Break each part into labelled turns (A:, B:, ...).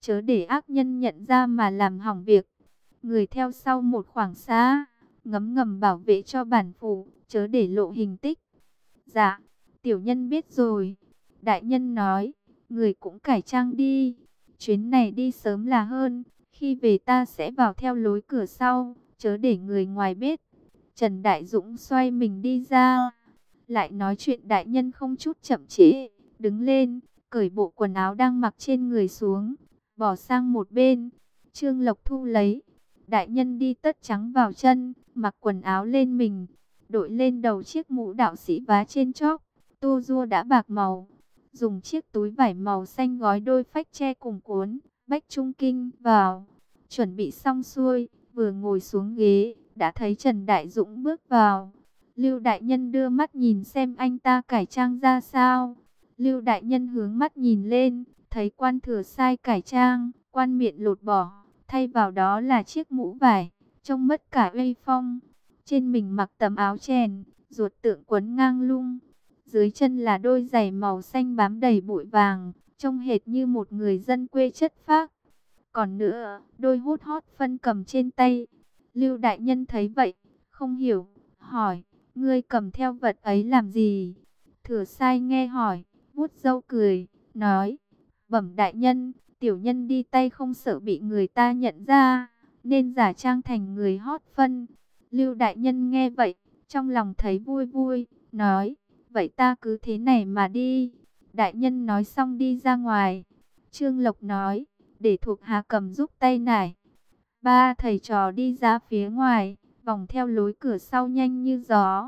A: chớ để ác nhân nhận ra mà làm hỏng việc. Người theo sau một khoảng xa, ngấm ngầm bảo vệ cho bản phủ, chớ để lộ hình tích. Dạ, tiểu nhân biết rồi. Đại nhân nói, người cũng cải trang đi. Chuyến này đi sớm là hơn, khi về ta sẽ vào theo lối cửa sau, chớ để người ngoài biết. Trần Đại Dũng xoay mình đi ra, lại nói chuyện đại nhân không chút chậm trễ, đứng lên, cởi bộ quần áo đang mặc trên người xuống, bỏ sang một bên. Trương Lộc Thu lấy, đại nhân đi tất trắng vào chân, mặc quần áo lên mình, đội lên đầu chiếc mũ đạo sĩ vá trên chóp, tô rua đã bạc màu, dùng chiếc túi vải màu xanh gói đôi phách tre cùng cuốn bách trung kinh vào, chuẩn bị xong xuôi, vừa ngồi xuống ghế, đã thấy Trần Đại Dũng bước vào. Lưu đại nhân đưa mắt nhìn xem anh ta cải trang ra sao. Lưu đại nhân hướng mắt nhìn lên, thấy quan thừa sai cải trang, quan miện lột bỏ, thay vào đó là chiếc mũ vải, trông mất cả uy phong. Trên mình mặc tấm áo chèn, ruột tượng quấn ngang lung, dưới chân là đôi giày màu xanh bám đầy bụi vàng, trông hệt như một người dân quê chất phác. Còn nữa, đôi hút hót phân cầm trên tay. Lưu đại nhân thấy vậy, không hiểu, hỏi, ngươi cầm theo vật ấy làm gì? Thừa sai nghe hỏi, vuốt râu cười, nói, bẩm đại nhân, tiểu nhân đi tay không sợ bị người ta nhận ra, nên giả trang thành người hót phân. Lưu đại nhân nghe vậy, trong lòng thấy vui vui, nói, vậy ta cứ thế này mà đi. Đại nhân nói xong đi ra ngoài. Trương Lộc nói, để thuộc hạ cầm giúp tay nải. Ba thầy trò đi ra phía ngoài, vòng theo lối cửa sau nhanh như gió.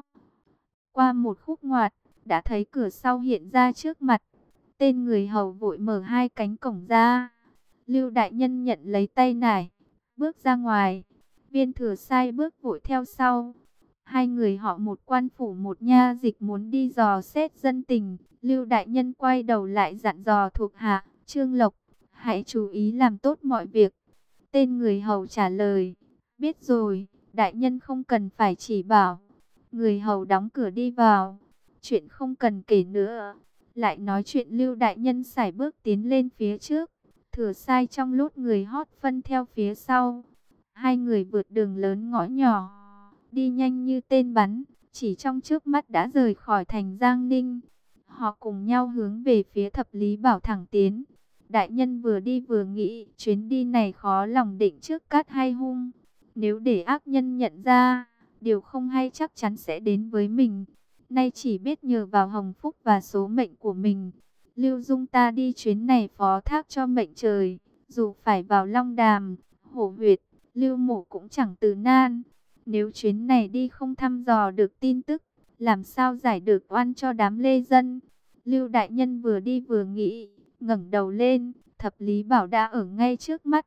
A: Qua một khúc ngoặt, đã thấy cửa sau hiện ra trước mặt. Tên người hầu vội mở hai cánh cổng ra. Lưu đại nhân nhận lấy tay nải, bước ra ngoài. Viên thừa sai bước vội theo sau. Hai người họ một quan phủ một nha dịch muốn đi dò xét dân tình. Lưu đại nhân quay đầu lại dặn dò thuộc hạ, Trương Lộc, hãy chú ý làm tốt mọi việc. Tên người hầu trả lời, biết rồi, đại nhân không cần phải chỉ bảo. Người hầu đóng cửa đi vào, chuyện không cần kể nữa. Lại nói chuyện Lưu đại nhân sải bước tiến lên phía trước, thừa sai trong lốt người hót phân theo phía sau. Hai người vượt đường lớn ngõ nhỏ, đi nhanh như tên bắn, chỉ trong chớp mắt đã rời khỏi thành Giang Ninh. Họ cùng nhau hướng về phía Thập Lý Bảo thẳng tiến. Đại nhân vừa đi vừa nghĩ, chuyến đi này khó lòng định trước cát hay hung. Nếu để ác nhân nhận ra, điều không hay chắc chắn sẽ đến với mình. Nay chỉ biết nhờ vào hồng phúc và số mệnh của mình. Lưu Dung ta đi chuyến này phó thác cho mệnh trời. Dù phải vào Long Đàm, Hổ Huyệt, Lưu Mộ cũng chẳng từ nan. Nếu chuyến này đi không thăm dò được tin tức, làm sao giải được oan cho đám lê dân. Lưu đại nhân vừa đi vừa nghĩ, ngẩng đầu lên, Thập Lý Bảo đã ở ngay trước mắt.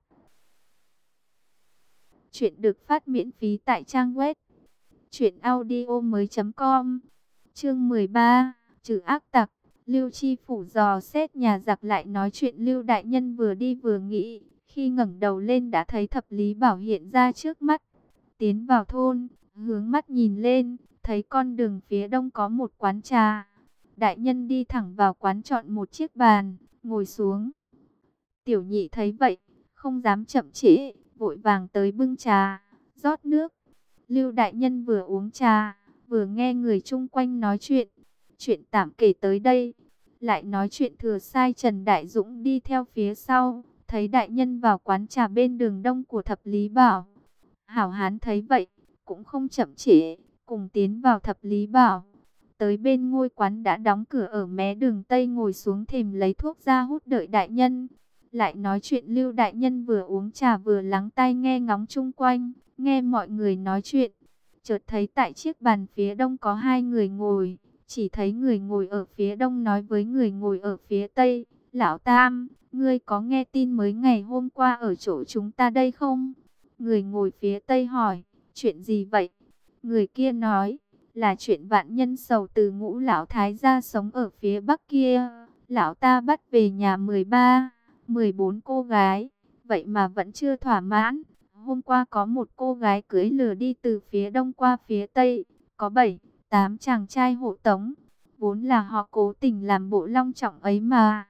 A: Chuyện được phát miễn phí tại trang web truyệnaudiomoi.com. Chương 13, trừ ác tặc. Lưu Chi phủ dò xét nhà giặc. Lại nói chuyện Lưu đại nhân vừa đi vừa nghĩ, khi ngẩng đầu lên đã thấy Thập Lý Bảo hiện ra trước mắt. Tiến vào thôn, hướng mắt nhìn lên, thấy con đường phía đông có một quán trà. Đại nhân đi thẳng vào quán, chọn một chiếc bàn, ngồi xuống. Tiểu nhị thấy vậy, không dám chậm trễ, vội vàng tới bưng trà, rót nước. Lưu đại nhân vừa uống trà, vừa nghe người chung quanh nói chuyện. Chuyện tạm kể tới đây, lại nói chuyện thừa sai Trần Đại Dũng đi theo phía sau, thấy đại nhân vào quán trà bên đường đông của Thập Lý Bảo. Hảo hán thấy vậy, cũng không chậm trễ, cùng tiến vào Thập Lý Bảo. Tới bên ngôi quán đã đóng cửa ở mé đường Tây, ngồi xuống thềm lấy thuốc ra hút đợi đại nhân. Lại nói chuyện Lưu đại nhân vừa uống trà vừa lắng tai nghe ngóng chung quanh, nghe mọi người nói chuyện. Chợt thấy tại chiếc bàn phía đông có hai người ngồi, chỉ thấy người ngồi ở phía đông nói với người ngồi ở phía tây, Lão Tam, ngươi có nghe tin mới ngày hôm qua ở chỗ chúng ta đây không? Người ngồi phía tây hỏi, chuyện gì vậy? Người kia nói, là chuyện vạn nhân sầu từ Ngũ lão thái gia sống ở phía bắc kia. Lão ta bắt về nhà 13, 14 cô gái, vậy mà vẫn chưa thỏa mãn. Hôm qua có một cô gái cưỡi lừa đi từ phía đông qua phía tây, có 7, 8 chàng trai hộ tống. Vốn là họ cố tình làm bộ long trọng ấy mà.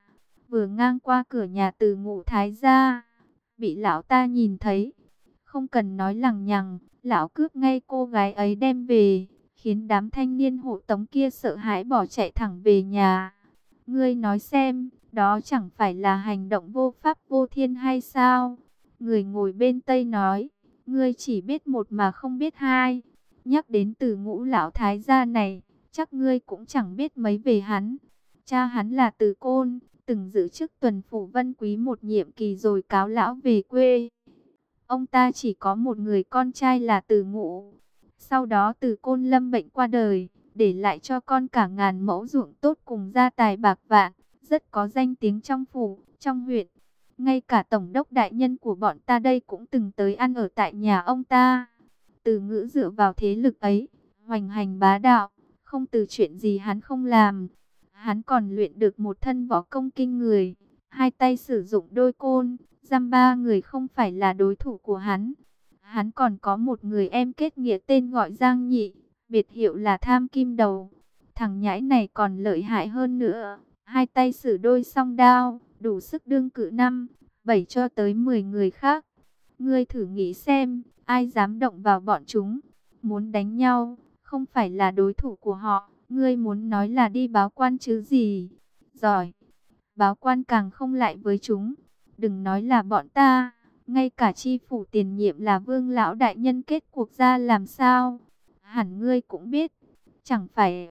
A: vừa ngang qua cửa nhà Từ Ngũ Thái gia, bị lão ta nhìn thấy, không cần nói lằng nhằng, lão cướp ngay cô gái ấy đem về, khiến đám thanh niên hộ tống kia sợ hãi bỏ chạy thẳng về nhà. Ngươi nói xem, đó chẳng phải là hành động vô pháp vô thiên hay sao? Người ngồi bên Tây nói, ngươi chỉ biết một mà không biết hai. Nhắc đến Từ Ngũ lão thái gia này, chắc ngươi cũng chẳng biết mấy về hắn. Cha hắn là Từ Côn, từng giữ chức tuần phủ Vân Quý một nhiệm kỳ rồi cáo lão về quê. Ông ta chỉ có một người con trai là Từ Ngũ. Sau đó Từ Côn lâm bệnh qua đời, để lại cho con cả ngàn mẫu ruộng tốt cùng gia tài bạc vạn, rất có danh tiếng trong phủ, trong huyện. Ngay cả tổng đốc đại nhân của bọn ta đây cũng từng tới ăn ở tại nhà ông ta. Từ Ngũ dựa vào thế lực ấy, hoành hành bá đạo, không từ chuyện gì hắn không làm. Hắn còn luyện được một thân võ công kinh người, hai tay sử dụng đôi côn, dăm ba người không phải là đối thủ của hắn. Hắn còn có một người em kết nghĩa tên gọi Giang Nhị, biệt hiệu là Tham Kim Đầu. Thằng nhãi này còn lợi hại hơn nữa, hai tay sử đôi song đao, đủ sức đương cự 5, 7 cho tới 10 người khác. Ngươi thử nghĩ xem, ai dám động vào bọn chúng, muốn đánh nhau, không phải là đối thủ của họ. Ngươi muốn nói là đi báo quan chứ gì? Giỏi, báo quan càng không lại với chúng. Đừng nói là bọn ta, ngay cả chi phủ tiền nhiệm là Vương lão đại nhân kết cuộc ra làm sao? Hẳn ngươi cũng biết, chẳng phải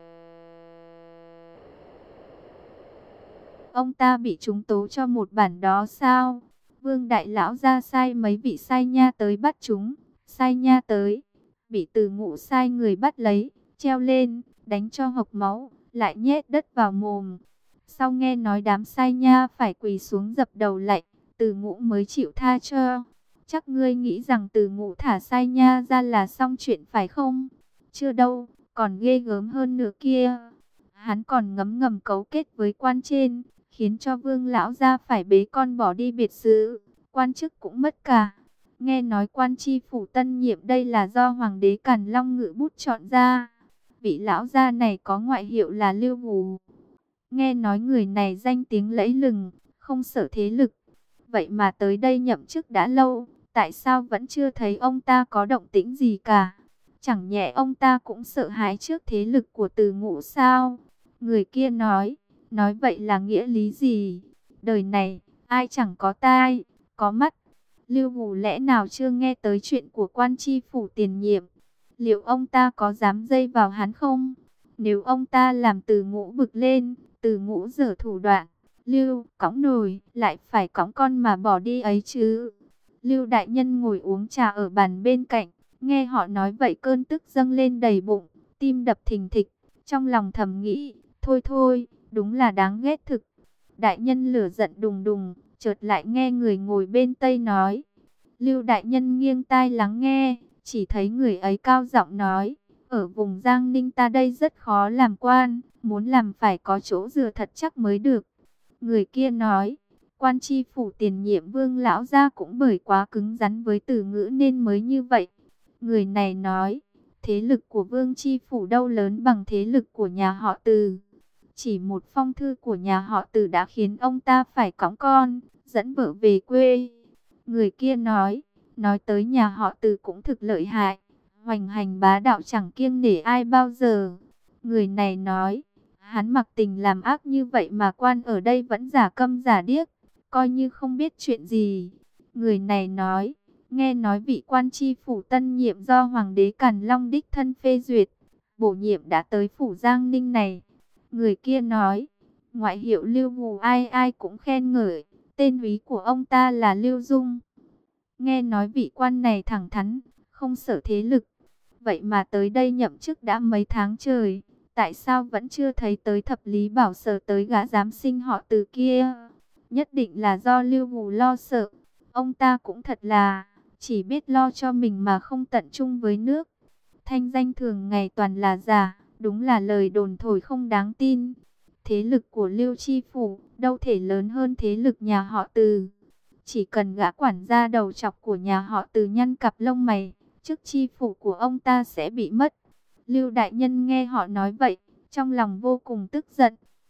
A: ông ta bị chúng tố cho một bản đó sao? Vương đại lão ra sai mấy vị sai nha tới bắt chúng, sai nha tới, bị Từ Ngũ sai người bắt lấy, treo lên, đánh cho hộc máu, lại nhét đất vào mồm. Sau nghe nói đám sai nha phải quỳ xuống dập đầu lạy, Từ Ngũ mới chịu tha cho. Chắc ngươi nghĩ rằng Từ Ngũ thả sai nha ra là xong chuyện phải không? Chưa đâu, còn ghê gớm hơn nữa kia. Hắn còn ngấm ngầm cấu kết với quan trên, khiến cho Vương lão gia phải bế con bỏ đi biệt xứ, quan chức cũng mất cả. Nghe nói quan tri phủ tân nhiệm đây là do Hoàng đế Càn Long ngự bút chọn ra. Vị lão gia này có ngoại hiệu là Lưu Ngù. Nghe nói người này danh tiếng lẫy lừng, không sợ thế lực. Vậy mà tới đây nhậm chức đã lâu, tại sao vẫn chưa thấy ông ta có động tĩnh gì cả? Chẳng nhẽ ông ta cũng sợ hãi trước thế lực của Từ Ngũ sao? Người kia nói vậy là nghĩa lý gì? Đời này, ai chẳng có tai, có mắt. Lưu Ngù lẽ nào chưa nghe tới chuyện của quan tri phủ tiền nhiệm? Liệu ông ta có dám dây vào hắn không? Nếu ông ta làm Từ Ngũ bực lên, Từ Ngũ giở thủ đoạn, Lưu cõng nồi lại phải cõng con mà bỏ đi ấy chứ. Lưu đại nhân ngồi uống trà ở bàn bên cạnh, nghe họ nói vậy cơn tức dâng lên đầy bụng, tim đập thình thịch, trong lòng thầm nghĩ, thôi thôi, đúng là đáng ghét thực. Đại nhân lửa giận đùng đùng, chợt lại nghe người ngồi bên Tây nói. Lưu đại nhân nghiêng tai lắng nghe, chỉ thấy người ấy cao giọng nói, ở vùng Giang Ninh ta đây rất khó làm quan, muốn làm phải có chỗ dựa thật chắc mới được. Người kia nói, quan tri phủ tiền nhiệm Vương lão gia cũng bởi quá cứng rắn với Từ Ngũ nên mới như vậy. Người này nói, thế lực của Vương tri phủ đâu lớn bằng thế lực của nhà họ Từ. Chỉ một phong thư của nhà họ Từ đã khiến ông ta phải cõng con, dẫn vợ về quê. Người kia nói tới nhà họ Từ cũng thực lợi hại, hoành hành bá đạo chẳng kiêng nể ai bao giờ. Người này nói, hắn mặc tình làm ác như vậy mà quan ở đây vẫn giả câm giả điếc, coi như không biết chuyện gì. Người này nói, nghe nói vị quan tri phủ tân nhiệm do Hoàng đế Càn Long đích thân phê duyệt, bổ nhiệm đã tới phủ Giang Ninh này. Người kia nói, ngoại hiệu Lưu Ngù ai ai cũng khen ngợi, tên úy của ông ta là Lưu Dung. Nghe nói vị quan này thẳng thắn, không sợ thế lực. Vậy mà tới đây nhậm chức đã mấy tháng trời, tại sao vẫn chưa thấy tới thập lý bảo sở tới gã giám sinh họ Từ kia? Nhất định là do Lưu Ngù lo sợ. Ông ta cũng thật là, chỉ biết lo cho mình mà không tận trung với nước. Thanh danh thường ngày toàn là giả, đúng là lời đồn thổi không đáng tin. Thế lực của Lưu Chi Phủ đâu thể lớn hơn thế lực nhà họ Từ. Chỉ cần gã quản gia đầu chọc của nhà họ Từ nhăn cặp lông mày, chức chi phủ của ông ta sẽ bị mất. Lưu đại nhân nghe họ nói vậy, trong lòng vô cùng tức giận.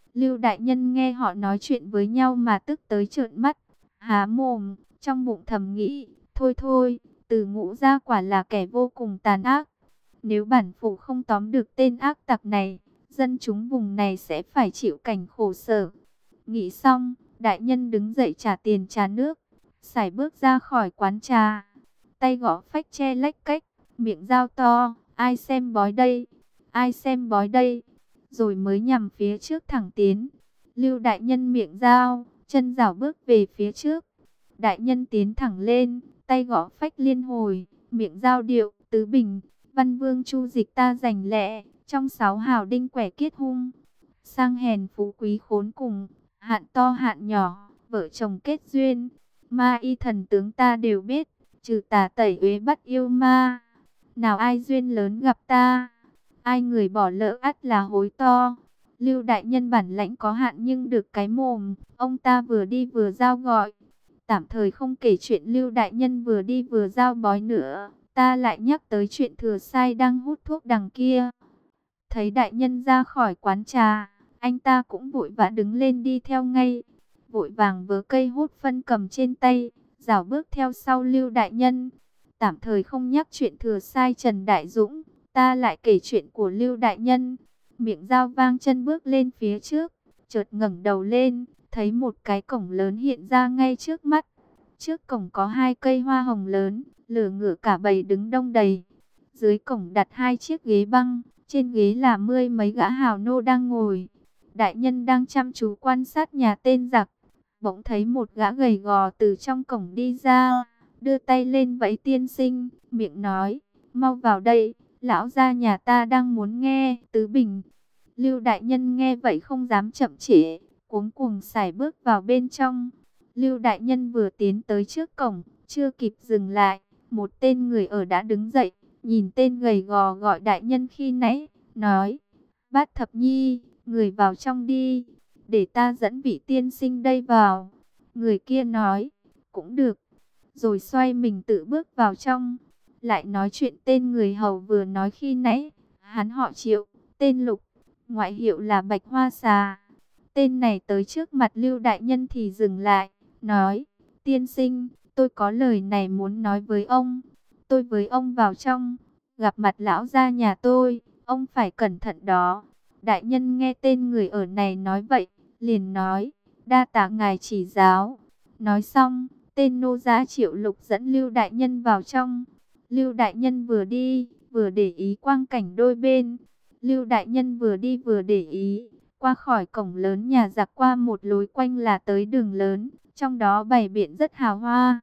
A: Lưu đại nhân nghe họ nói chuyện với nhau mà tức tới trợn mắt, há mồm, trong bụng thầm nghĩ, thôi thôi, Từ Ngũ gia quả là kẻ vô cùng tàn ác. Nếu bản phủ không tóm được tên ác tặc này, dân chúng vùng này sẽ phải chịu cảnh khổ sở. Nghĩ xong, đại nhân đứng dậy trả tiền trà nước, sải bước ra khỏi quán trà, tay gõ phách che lách cách, miệng dao to, ai xem bói đây, ai xem bói đây, rồi mới nhằm phía trước thẳng tiến. Lưu đại nhân miệng dao, chân rảo bước về phía trước. Đại nhân tiến thẳng lên, tay gõ phách liên hồi, miệng dao điệu, tứ bình, văn vương chu dịch ta giành lẹ, trong sáu hào đinh quẻ kiết hung. Sang hèn phú quý khốn cùng, hạn to hạn nhỏ, vợ chồng kết duyên. Ma y thần tướng ta đều biết, trừ tà tẩy uế bắt yêu ma. Nào ai duyên lớn gặp ta, ai người bỏ lỡ ắt là hối to. Lưu đại nhân bản lãnh có hạn nhưng được cái mồm, ông ta vừa đi vừa giao gọi. Tạm thời không kể chuyện Lưu đại nhân vừa đi vừa giao bói nữa, ta lại nhắc tới chuyện Thừa Sai đang hút thuốc đằng kia. Thấy đại nhân ra khỏi quán trà, anh ta cũng vội vã đứng lên đi theo ngay. Vội vàng vớ cây hút phân cầm trên tay, rảo bước theo sau Lưu đại nhân. Tạm thời không nhắc chuyện Thừa Sai Trần Đại Dũng, ta lại kể chuyện của Lưu đại nhân. Miệng dao vang chân bước lên phía trước, chợt ngẩng đầu lên, thấy một cái cổng lớn hiện ra ngay trước mắt. Trước cổng có hai cây hoa hồng lớn, lửa ngựa cả bầy đứng đông đầy. Dưới cổng đặt hai chiếc ghế băng, trên ghế là mươi mấy gã hào nô đang ngồi. Đại nhân đang chăm chú quan sát nhà tên giặc, bỗng thấy một gã gầy gò từ trong cổng đi ra, đưa tay lên vẫy tiên sinh, miệng nói, mau vào đây, lão gia nhà ta đang muốn nghe tứ bình. Lưu đại nhân nghe vậy không dám chậm trễ, cuống cuồng sải bước vào bên trong. Lưu đại nhân vừa tiến tới trước cổng, chưa kịp dừng lại, một tên người ở đã đứng dậy, nhìn tên gầy gò gọi đại nhân khi nãy, nói, Bát Thập Nhi, người vào trong đi, để ta dẫn vị tiên sinh đây vào. Người kia nói, cũng được, rồi xoay mình tự bước vào trong. Lại nói chuyện tên người hầu vừa nói khi nãy, hắn họ Triệu, tên Lục, ngoại hiệu là Bạch Hoa Xà. Tên này tới trước mặt Lưu đại nhân thì dừng lại, nói, tiên sinh, tôi có lời này muốn nói với ông. Tôi với ông vào trong, gặp mặt lão gia nhà tôi, ông phải cẩn thận đó. Đại nhân nghe tên người ở này nói vậy, liền nói, đa tạ ngài chỉ giáo. Nói xong, tên nô gia Triệu Lục dẫn Lưu đại nhân vào trong. Lưu đại nhân vừa đi, vừa để ý quang cảnh đôi bên. Lưu đại nhân vừa đi vừa để ý, qua khỏi cổng lớn nhà giặc qua một lối quanh là tới đường lớn, trong đó bày biện rất hào hoa.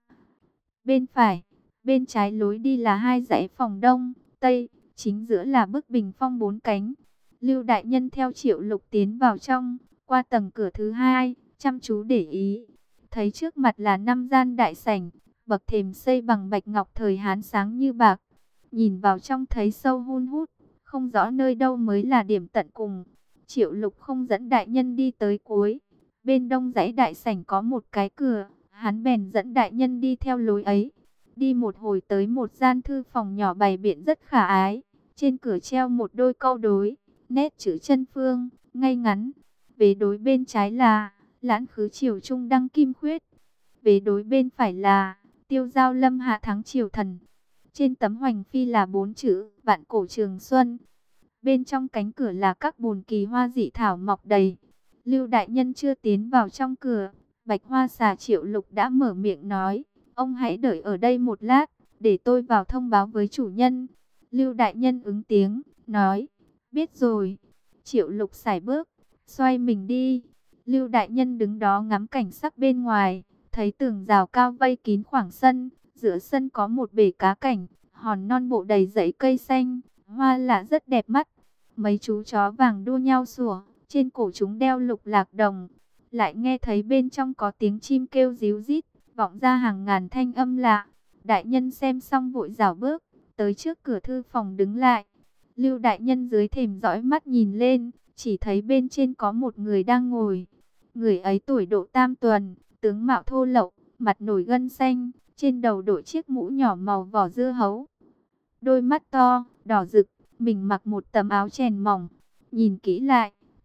A: Bên phải, bên trái lối đi là hai dãy phòng đông, tây, chính giữa là bức bình phong bốn cánh. Lưu đại nhân theo Triệu Lục tiến vào trong, qua tầng cửa thứ hai, chăm chú để ý. Thấy trước mặt là 5 gian đại sảnh, bậc thềm xây bằng bạch ngọc thời Hán sáng như bạc. Nhìn vào trong thấy sâu hun hút, không rõ nơi đâu mới là điểm tận cùng. Triệu Lục không dẫn đại nhân đi tới cuối. Bên đông dãy đại sảnh có một cái cửa, hắn bèn dẫn đại nhân đi theo lối ấy. Đi một hồi tới một gian thư phòng nhỏ bày biện rất khả ái. Trên cửa treo một đôi câu đối, nét chữ chân phương, ngay ngắn. Vế đối bên trái là Lãn khứ triều trung đăng kim khuyết. Vế đối bên phải là Tiêu giao lâm hạ thắng triều thần. Trên tấm hoành phi là 4 chữ Vạn cổ trường xuân. Bên trong cánh cửa là các bồn kỳ hoa dị thảo mọc đầy. Lưu đại nhân chưa tiến vào trong cửa, Bạch Hoa Xà Triệu Lục đã mở miệng nói, ông hãy đợi ở đây một lát, để tôi vào thông báo với chủ nhân. Lưu đại nhân ứng tiếng, nói, biết rồi. Triệu Lục sải bước, xoay mình đi. Lưu đại nhân đứng đó ngắm cảnh sắc bên ngoài, thấy tường rào cao vây kín khoảng sân, giữa sân có một bể cá cảnh, hòn non bộ đầy rẫy cây xanh, hoa lạ rất đẹp mắt. Mấy chú chó vàng đua nhau sủa, trên cổ chúng đeo lục lạc đồng. Lại nghe thấy bên trong có tiếng chim kêu ríu rít, vọng ra hàng ngàn thanh âm lạ. Đại nhân xem xong vội rảo bước, tới trước cửa thư phòng đứng lại. Lưu đại nhân dưới thềm dõi mắt nhìn lên, chỉ thấy bên trên có một người đang ngồi. Người ấy tuổi độ tam tuần, tướng mạo thô lậu, mặt nổi gân xanh, trên đầu đội chiếc mũ nhỏ màu vỏ dưa hấu. Đôi mắt to, đỏ rực, mình mặc một tấm áo chèn mỏng. Nhìn kỹ lại,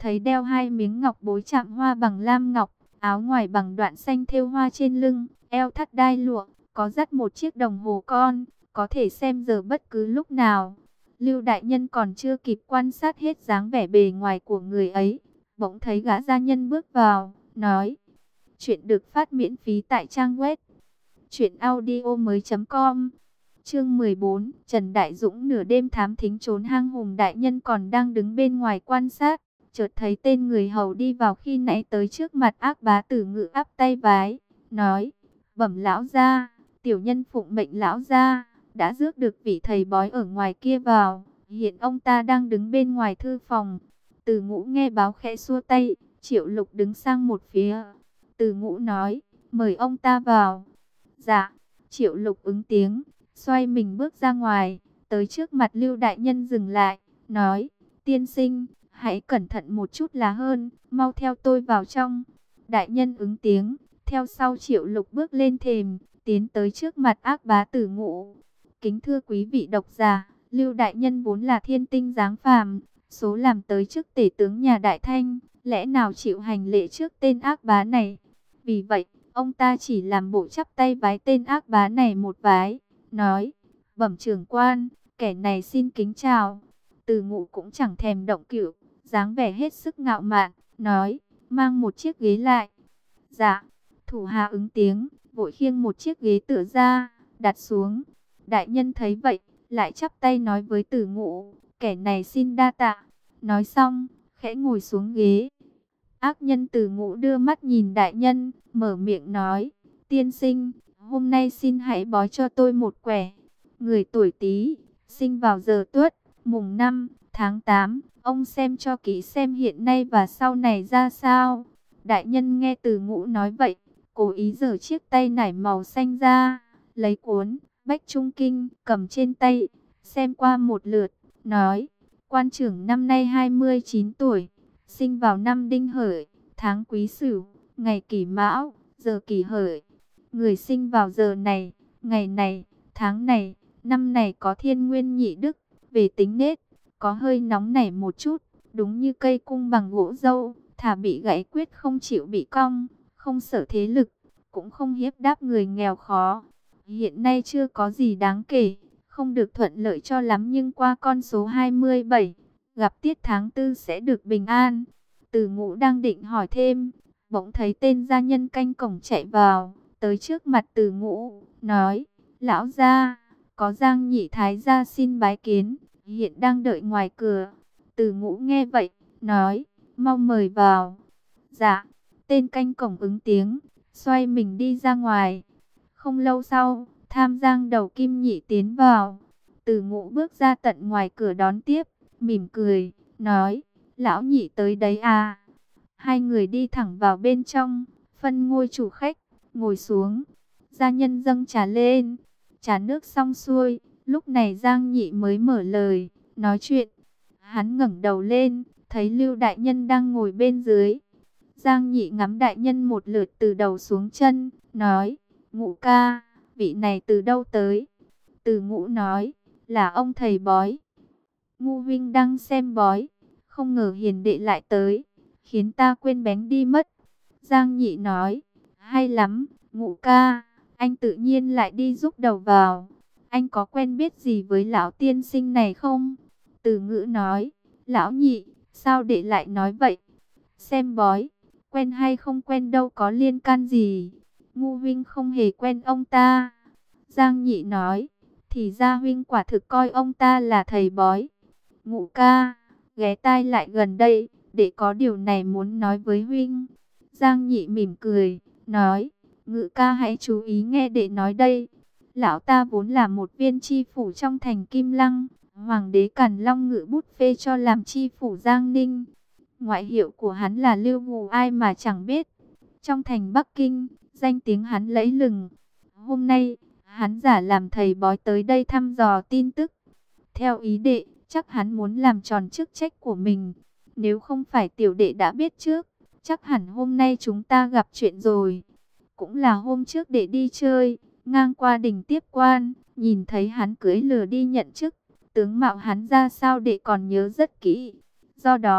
A: thấy đeo hai miếng ngọc bối chạm hoa bằng lam ngọc, áo ngoài bằng đoạn xanh thêu hoa trên lưng, eo thắt đai lụa, có dắt một chiếc đồng hồ con, có thể xem giờ bất cứ lúc nào. Lưu đại nhân còn chưa kịp quan sát hết dáng vẻ bề ngoài của người ấy, bỗng thấy gã gia nhân bước vào, nói: Chuyện được phát miễn phí tại trang web truyệnaudiomoi.com. Chương 14, Trần Đại Dũng nửa đêm thám thính trốn hang hùng. Đại nhân còn đang đứng bên ngoài quan sát, chợt thấy tên người hầu đi vào khi nãy tới trước mặt Ác Bá Tử Ngự áp tay vái, nói: Bẩm lão gia, tiểu nhân phụng mệnh lão gia đã rước được vị thầy bói ở ngoài kia vào, hiện ông ta đang đứng bên ngoài thư phòng. Từ Ngũ nghe báo khẽ xua tay, Triệu Lục đứng sang một phía. Từ Ngũ nói: Mời ông ta vào. Dạ. Triệu Lục ứng tiếng, xoay mình bước ra ngoài, tới trước mặt Lưu đại nhân dừng lại, nói: Tiên sinh, hãy cẩn thận một chút là hơn, mau theo tôi vào trong. Đại nhân ứng tiếng, theo sau Triệu Lục bước lên thềm, tiến tới trước mặt Ác Bá Tử Ngũ. Kính thưa quý vị độc giả, Lưu đại nhân vốn là thiên tinh dáng phàm, số làm tới chức tể tướng nhà Đại Thanh, lẽ nào chịu hành lễ trước tên ác bá này. Vì vậy, ông ta chỉ làm bộ chắp tay vái tên ác bá này một vái, nói: Bẩm trưởng quan, kẻ này xin kính chào. Từ Ngũ cũng chẳng thèm động cửu, dáng vẻ hết sức ngạo mạn, nói: Mang một chiếc ghế lại. Dạ. Thủ hạ ứng tiếng, vội khiêng một chiếc ghế tựa ra, đặt xuống. Đại nhân thấy vậy, lại chắp tay nói với Từ Ngũ: Kẻ này xin đa tạ. Nói xong, khẽ ngồi xuống ghế. Ác nhân Từ Ngũ đưa mắt nhìn đại nhân, mở miệng nói: Tiên sinh, hôm nay xin hãy bói cho tôi một quẻ. Người tuổi Tý, sinh vào giờ Tuất, mùng 5 tháng 8, ông xem cho kỹ xem hiện nay và sau này ra sao. Đại nhân nghe Từ Ngũ nói vậy, cố ý giở chiếc tay nải màu xanh ra, lấy cuốn Bách Trung Kinh cầm trên tay, xem qua một lượt, nói: Quan trưởng năm nay 29 tuổi, sinh vào năm Đinh Hợi, tháng Quý Sửu, ngày Kỷ Mão, giờ Kỷ Hợi. Người sinh vào giờ này, ngày này, tháng này, năm này có thiên nguyên nhị đức, về tính nết, có hơi nóng nảy một chút, đúng như cây cung bằng gỗ dâu, thà bị gãy quyết không chịu bị cong, không sợ thế lực, cũng không hiếp đáp người nghèo khó. Hiện nay chưa có gì đáng kể, không được thuận lợi cho lắm, nhưng qua con số 27, gặp tiết tháng 4 sẽ được bình an. Từ Ngũ đang định hỏi thêm, bỗng thấy tên gia nhân canh cổng chạy vào, tới trước mặt Từ Ngũ, nói: Lão gia, có Giang Nhị Thái gia xin bái kiến, hiện đang đợi ngoài cửa. Từ Ngũ nghe vậy, nói: Mau mời vào. Dạ. Tên canh cổng ứng tiếng, xoay mình đi ra ngoài. Không lâu sau, Tham Giang Đầu Kim Nhị tiến vào. Từ Ngũ bước ra tận ngoài cửa đón tiếp, mỉm cười, nói: Lão Nhị tới đấy à? Hai người đi thẳng vào bên trong, phân ngôi chủ khách, ngồi xuống. Gia nhân dâng trà lên, trà nước xong xuôi, lúc này Giang Nhị mới mở lời, nói chuyện. Hắn ngẩng đầu lên, thấy Lưu đại nhân đang ngồi bên dưới. Giang Nhị ngắm đại nhân một lượt từ đầu xuống chân, nói: Ngũ ca, vị này từ đâu tới? Từ Ngũ nói: Là ông thầy bói. Ngu huynh đang xem bói, không ngờ hiền đệ lại tới, khiến ta quên bén đi mất. Giang Nhị nói: Hay lắm, Ngũ ca, anh tự nhiên lại đi giúp đầu vào. Anh có quen biết gì với lão tiên sinh này không? Từ Ngữ nói: Lão Nhị, sao đệ lại nói vậy? Xem bói, quen hay không quen đâu có liên can gì. Ngu huynh không hề quen ông ta. Giang Nhị nói: Thì ra huynh quả thực coi ông ta là thầy bói. Ngũ ca, ghé tai lại gần đây, để có điều này muốn nói với huynh. Giang Nhị mỉm cười, nói: Ngự ca hãy chú ý nghe đệ nói đây. Lão ta vốn là một viên tri phủ trong thành Kim Lăng, Hoàng đế Càn Long ngự bút phê cho làm tri phủ Giang Ninh. Ngoại hiệu của hắn là Lưu Ngù, ai mà chẳng biết. Trong thành Bắc Kinh, danh tiếng hắn lẫy lừng. Hôm nay, hắn giả làm thầy bói tới đây thăm dò tin tức. Theo ý đệ, chắc hắn muốn làm tròn chức trách của mình. Nếu không phải tiểu đệ đã biết trước, chắc hẳn hôm nay chúng ta gặp chuyện rồi. Cũng là hôm trước đệ đi chơi, ngang qua đình Tiếp Quan, nhìn thấy hắn cưỡi lừa đi nhận chức. Tướng mạo hắn ra sao đệ còn nhớ rất kỹ. Do đó,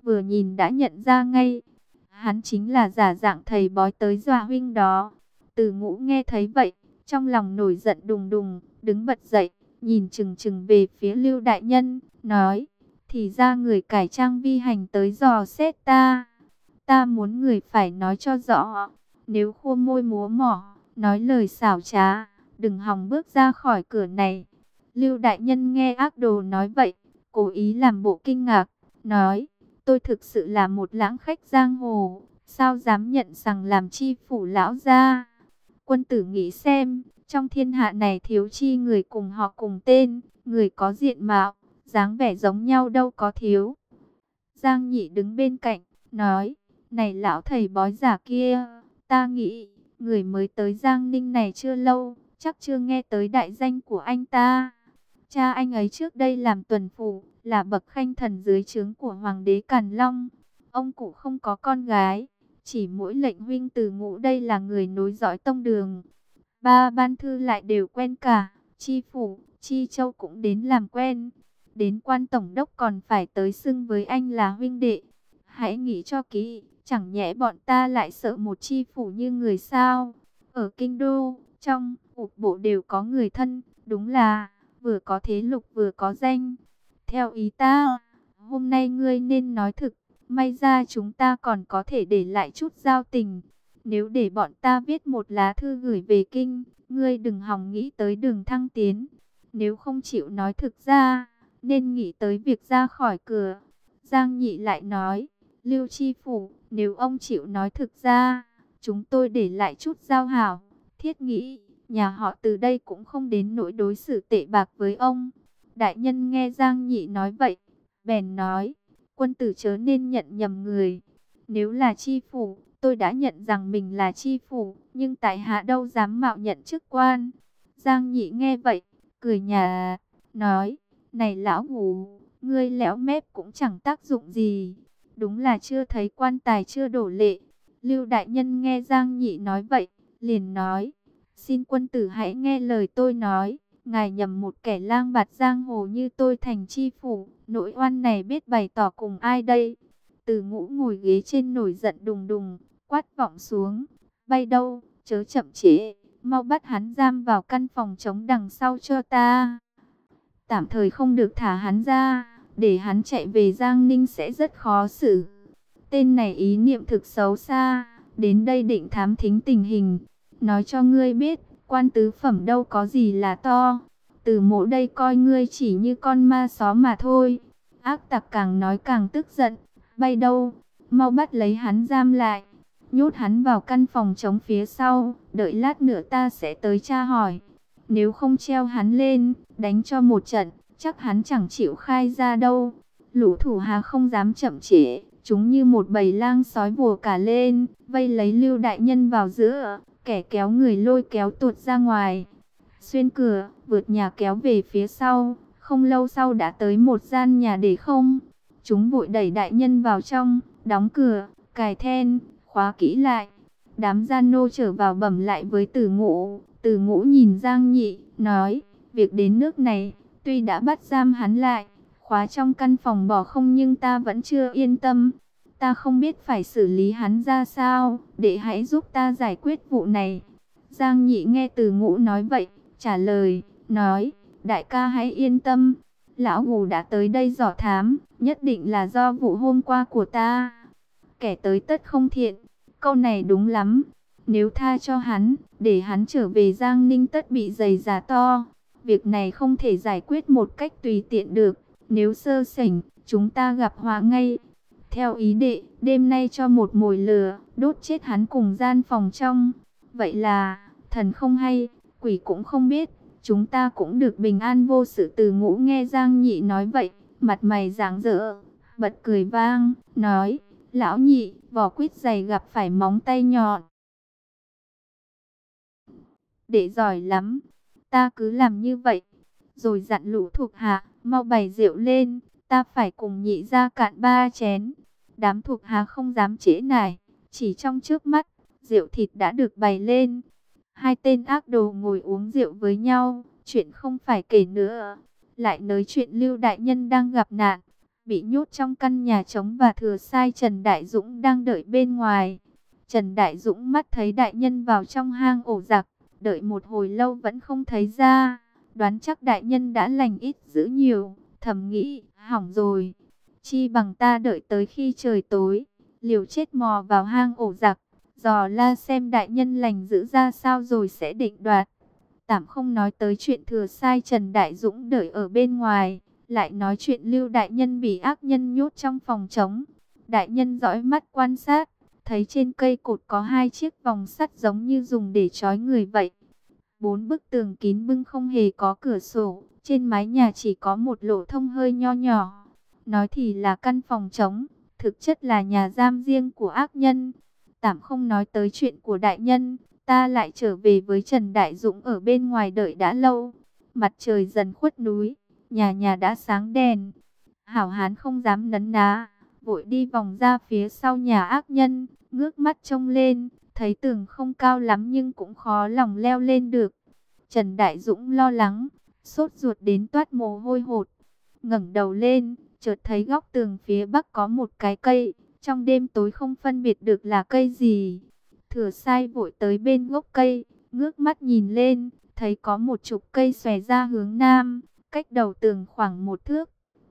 A: vừa nhìn đã nhận ra ngay. Hắn chính là giả dạng thầy bói tới dọa huynh đó. Từ Ngũ nghe thấy vậy, trong lòng nổi giận đùng đùng, đứng bật dậy, nhìn chừng chừng về phía Lưu đại nhân, nói: thì ra người cải trang vi hành tới dò xét ta. Ta muốn người phải nói cho rõ. Nếu khua môi múa mỏ, nói lời xảo trá, đừng hòng bước ra khỏi cửa này. Lưu đại nhân nghe ác đồ nói vậy, cố ý làm bộ kinh ngạc, nói: tôi thực sự là một lãng khách giang hồ, sao dám nhận rằng làm chi phủ lão gia. Quân tử nghĩ xem, trong thiên hạ này thiếu chi người cùng họ cùng tên, người có diện mạo, dáng vẻ giống nhau đâu có thiếu. Giang Nhị đứng bên cạnh, nói: này lão thầy bói giả kia, ta nghĩ, người mới tới Giang Ninh này chưa lâu, chắc chưa nghe tới đại danh của anh ta. Cha anh ấy trước đây làm tuần phủ, là bậc khanh thần dưới trướng của Hoàng đế Càn Long. Ông cụ không có con gái, chỉ mỗi lệnh huynh Từ Ngũ đây là người nối dõi tông đường. Ba ban thư lại đều quen cả, chi phủ, chi châu cũng đến làm quen. Đến quan tổng đốc còn phải tới xưng với anh là huynh đệ. Hãy nghĩ cho kỹ, chẳng nhẽ bọn ta lại sợ một chi phủ như người sao? Ở kinh đô, trong ục bộ đều có người thân, đúng là vừa có thế lục vừa có danh. Theo ý ta, hôm nay ngươi nên nói thực, may ra chúng ta còn có thể để lại chút giao tình. Nếu để bọn ta viết một lá thư gửi về kinh, ngươi đừng hòng nghĩ tới đường thăng tiến. Nếu không chịu nói thực ra, nên nghĩ tới việc ra khỏi cửa. Giang Nhị lại nói: Lưu chi phủ, nếu ông chịu nói thực ra, chúng tôi để lại chút giao hảo. Thiết nghĩ, nhà họ từ đây cũng không đến nỗi đối xử tệ bạc với ông. Đại nhân nghe Giang Nhị nói vậy, bèn nói: quân tử chớ nên nhận nhầm người. Nếu là chi phủ, tôi đã nhận rằng mình là chi phủ, nhưng tại hạ đâu dám mạo nhận chức quan. Giang Nhị nghe vậy, cười nhạt, nói: này lão hủ, ngươi lẽo mép cũng chẳng tác dụng gì. Đúng là chưa thấy quan tài chưa đổ lệ. Lưu đại nhân nghe Giang Nhị nói vậy, liền nói: xin quân tử hãy nghe lời tôi nói. Ngài nhầm một kẻ lang bạt giang hồ như tôi thành chi phủ, nỗi oan này biết bày tỏ cùng ai đây? Từ Ngũ ngồi ghế trên nổi giận đùng đùng, quát vọng xuống: bay đâu, chớ chậm trễ, mau bắt hắn giam vào căn phòng trống đằng sau cho ta. Tạm thời không được thả hắn ra, để hắn chạy về Giang Ninh sẽ rất khó xử. Tên này ý niệm thực xấu xa, đến đây định thám thính tình hình. Nói cho ngươi biết, quan tứ phẩm đâu có gì là to. Từ Mộ đây coi ngươi chỉ như con ma só mà thôi. Ác tặc càng nói càng tức giận. Bay đâu, mau bắt lấy hắn giam lại, nhốt hắn vào căn phòng trống phía sau, đợi lát nữa ta sẽ tới tra hỏi. Nếu không treo hắn lên, đánh cho một trận, chắc hắn chẳng chịu khai ra đâu. Lũ thủ hà không dám chậm trễ, chúng như một bầy lang sói vồ cả lên, vây lấy Lưu đại nhân vào giữa, kẻ kéo người lôi kéo tuột ra ngoài. Xuyên cửa, vượt nhà kéo về phía sau, không lâu sau đã tới một gian nhà để không. Chúng vội đẩy đại nhân vào trong, đóng cửa, cài then, khóa kỹ lại. Đám gian nô trở vào bẩm lại với Từ Ngũ. Từ Ngũ nhìn Giang Nhị, nói: việc đến nước này, tuy đã bắt giam hắn lại, khóa trong căn phòng bỏ không, nhưng ta vẫn chưa yên tâm. Ta không biết phải xử lý hắn ra sao, để hãy giúp ta giải quyết vụ này. Giang Nhị nghe Từ Ngũ nói vậy, trả lời, nói: đại ca hãy yên tâm, lão hù đã tới đây dò thám, nhất định là do vụ hôm qua của ta. Kẻ tới tất không thiện, câu này đúng lắm. Nếu tha cho hắn, để hắn trở về Giang Ninh tất bị giày giá to. Việc này không thể giải quyết một cách tùy tiện được. Nếu sơ sảnh, chúng ta gặp họa ngay. Theo ý đệ, đêm nay cho một mồi lửa, đốt chết hắn cùng gian phòng trong. Vậy là, thần không hay, quỷ cũng không biết, chúng ta cũng được bình an vô sự. Từ Ngũ nghe Giang Nhị nói vậy, mặt mày rạng rỡ, bật cười vang, nói: lão Nhị, vỏ quýt dày gặp phải móng tay nhọn. Đệ giỏi lắm, ta cứ làm như vậy. Rồi dặn lũ thuộc hạ, mau bày rượu lên, ta phải cùng Nhị ra cạn 3 chén. Đám thuộc hạ không dám trễ nải, chỉ trong chớp mắt, rượu thịt đã được bày lên. Hai tên ác đồ ngồi uống rượu với nhau, chuyện không phải kể nữa. Lại nói chuyện Lưu đại nhân đang gặp nạn, bị nhốt trong căn nhà trống và thừa sai Trần Đại Dũng đang đợi bên ngoài. Trần Đại Dũng mắt thấy đại nhân vào trong hang ổ giặc, đợi một hồi lâu vẫn không thấy ra, đoán chắc đại nhân đã lành ít dữ nhiều, thầm nghĩ, hỏng rồi, chi bằng ta đợi tới khi trời tối, liều chết mò vào hang ổ giặc, dò la xem đại nhân lành dữ ra sao rồi sẽ định đoạt. Tạm không nói tới chuyện thừa sai Trần Đại Dũng đợi ở bên ngoài, lại nói chuyện Lưu đại nhân bị ác nhân nhốt trong phòng trống. Đại nhân dõi mắt quan sát, thấy trên cây cột có 2 chiếc vòng sắt giống như dùng để trói người vậy. 4 bức tường kín bưng không hề có cửa sổ, trên mái nhà chỉ có một lỗ thông hơi nho nhỏ. Nói thì là căn phòng trống, thực chất là nhà giam riêng của ác nhân. Tạm không nói tới chuyện của đại nhân, ta lại trở về với Trần Đại Dũng ở bên ngoài đợi đã lâu. Mặt trời dần khuất núi, nhà nhà đã sáng đèn. Hảo hán không dám nấn ná, vội đi vòng ra phía sau nhà ác nhân, ngước mắt trông lên, thấy tường không cao lắm nhưng cũng khó lòng leo lên được. Trần Đại Dũng lo lắng, sốt ruột đến toát mồ hôi hột. Ngẩng đầu lên, chợt thấy góc tường phía bắc có một cái cây, trong đêm tối không phân biệt được là cây gì. Thừa sai vội tới bên gốc cây, ngước mắt nhìn lên, thấy có một chục cây xòe ra hướng nam, cách đầu tường khoảng 1 thước.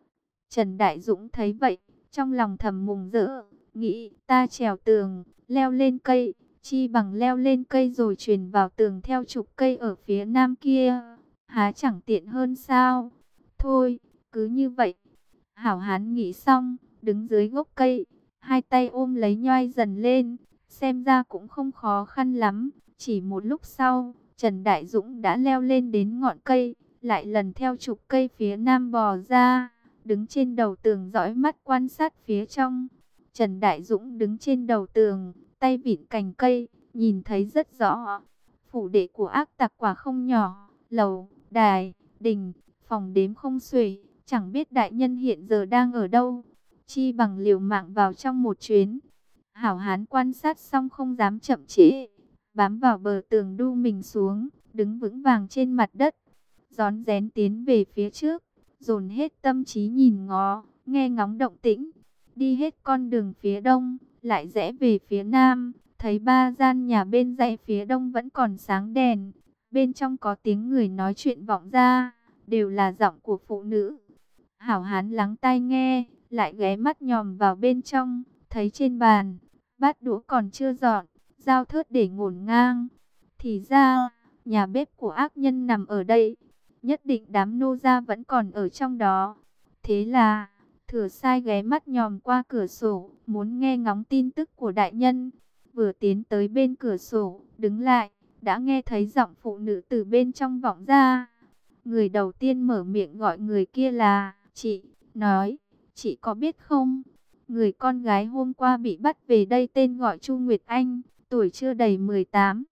A: Trần Đại Dũng thấy vậy, trong lòng thầm mừng rỡ, nghĩ ta trèo tường, leo lên cây, chi bằng leo lên cây rồi truyền vào tường theo trục cây ở phía nam kia, há chẳng tiện hơn sao? Thôi, cứ như vậy. Hảo hán nghĩ xong, đứng dưới gốc cây, 2 tay ôm lấy nhoai dần lên, xem ra cũng không khó khăn lắm. Chỉ một lúc sau, Trần Đại Dũng đã leo lên đến ngọn cây, lại lần theo trục cây phía nam bò ra, đứng trên đầu tường dõi mắt quan sát phía trong. Trần Đại Dũng đứng trên đầu tường, tay vịn cành cây, nhìn thấy rất rõ. Phủ đệ của ác tặc quả không nhỏ, lầu, đài, đình, phòng đếm không xuể, chẳng biết đại nhân hiện giờ đang ở đâu. Chi bằng liều mạng vào trong một chuyến. Hảo hán quan sát xong không dám chậm trễ, bám vào bờ tường đu mình xuống, đứng vững vàng trên mặt đất, rón rén tiến về phía trước, dồn hết tâm trí nhìn ngó, nghe ngóng động tĩnh. Đi hết con đường phía đông, lại rẽ về phía nam, thấy 3 gian nhà bên dãy phía đông vẫn còn sáng đèn, bên trong có tiếng người nói chuyện vọng ra, đều là giọng của phụ nữ. Hảo hán lắng tai nghe, lại ghé mắt nhòm vào bên trong, thấy trên bàn bát đũa còn chưa dọn, dao thớt để ngổn ngang. Thì ra, nhà bếp của ác nhân nằm ở đây, nhất định đám nô gia vẫn còn ở trong đó. Thế là, thừa sai ghé mắt nhòm qua cửa sổ, muốn nghe ngóng tin tức của đại nhân. Vừa tiến tới bên cửa sổ, đứng lại, đã nghe thấy giọng phụ nữ từ bên trong vọng ra. Người đầu tiên mở miệng gọi người kia là chị, nói, chị có biết không? Người con gái hôm qua bị bắt về đây tên gọi Chu Nguyệt Anh, tuổi chưa đầy 18.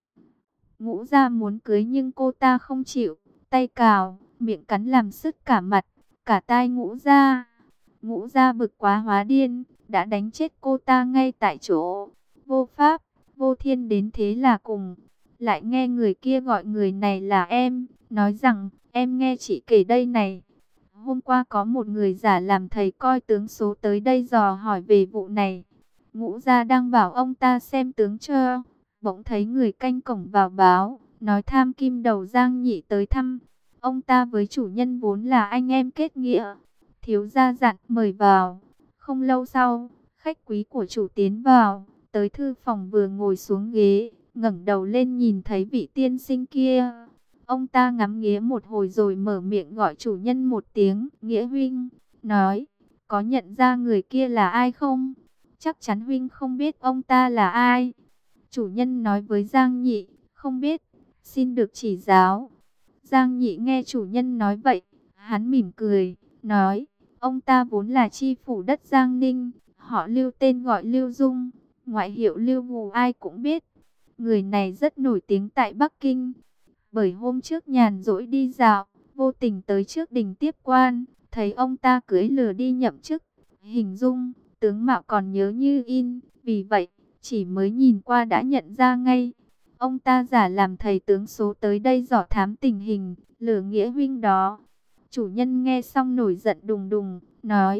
A: Ngũ gia muốn cưới nhưng cô ta không chịu, tay cào, miệng cắn làm sứt cả mặt, cả tai ngũ gia. Ngũ gia bực quá hóa điên, đã đánh chết cô ta ngay tại chỗ. Vô pháp, vô thiên đến thế là cùng. Lại nghe người kia gọi người này là em, nói rằng, em nghe chị kể đây này. Hôm qua có một người giả làm thầy coi tướng số tới đây dò hỏi về vụ này. Ngũ gia đang bảo ông ta xem tướng cho. Bỗng thấy người canh cổng vào báo, nói tham kim đầu Giang Nhị tới thăm. Ông ta với chủ nhân vốn là anh em kết nghĩa. Thiếu gia dặn mời vào. Không lâu sau, khách quý của chủ tiến vào, tới thư phòng vừa ngồi xuống ghế, ngẩng đầu lên nhìn thấy vị tiên sinh kia. Ông ta ngắm nghía một hồi rồi mở miệng gọi chủ nhân một tiếng, Nghĩa huynh, nói, có nhận ra người kia là ai không? Chắc chắn huynh không biết ông ta là ai. Chủ nhân nói với Giang Nhị, không biết, xin được chỉ giáo. Giang Nhị nghe chủ nhân nói vậy, hắn mỉm cười, nói, ông ta vốn là chi phủ đất Giang Ninh, họ Lưu tên gọi Lưu Dung, ngoại hiệu Lưu Gù ai cũng biết. Người này rất nổi tiếng tại Bắc Kinh. Bởi hôm trước nhàn rỗi đi dạo, vô tình tới trước đình tiếp quan, thấy ông ta cưỡi lừa đi nhậm chức. Hình dung, tướng mạo còn nhớ như in, vì vậy, chỉ mới nhìn qua đã nhận ra ngay. Ông ta giả làm thầy tướng số tới đây dò thám tình hình, lừa Nghĩa huynh đó. Chủ nhân nghe xong nổi giận đùng đùng, nói,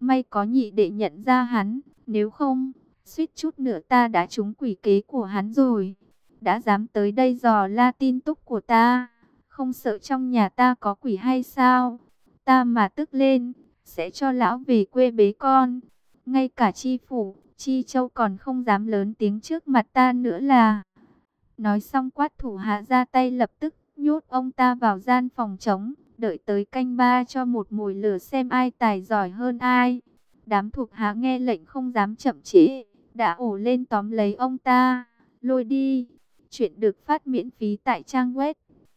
A: May có nhị đệ nhận ra hắn, nếu không, suýt chút nữa ta đã trúng quỷ kế của hắn rồi. Đã dám tới đây dò la tin tức của ta, không sợ trong nhà ta có quỷ hay sao? Ta mà tức lên, sẽ cho lão về quê bế con. Ngay cả chi phủ, chi châu còn không dám lớn tiếng trước mặt ta nữa là. Nói xong quát thủ hạ ra tay lập tức nhốt ông ta vào gian phòng trống, đợi tới canh ba cho một mồi lửa xem ai tài giỏi hơn ai. Đám thuộc hạ nghe lệnh không dám chậm trễ, đã ổ lên tóm lấy ông ta, lôi đi. Chuyện được phát miễn phí tại trang web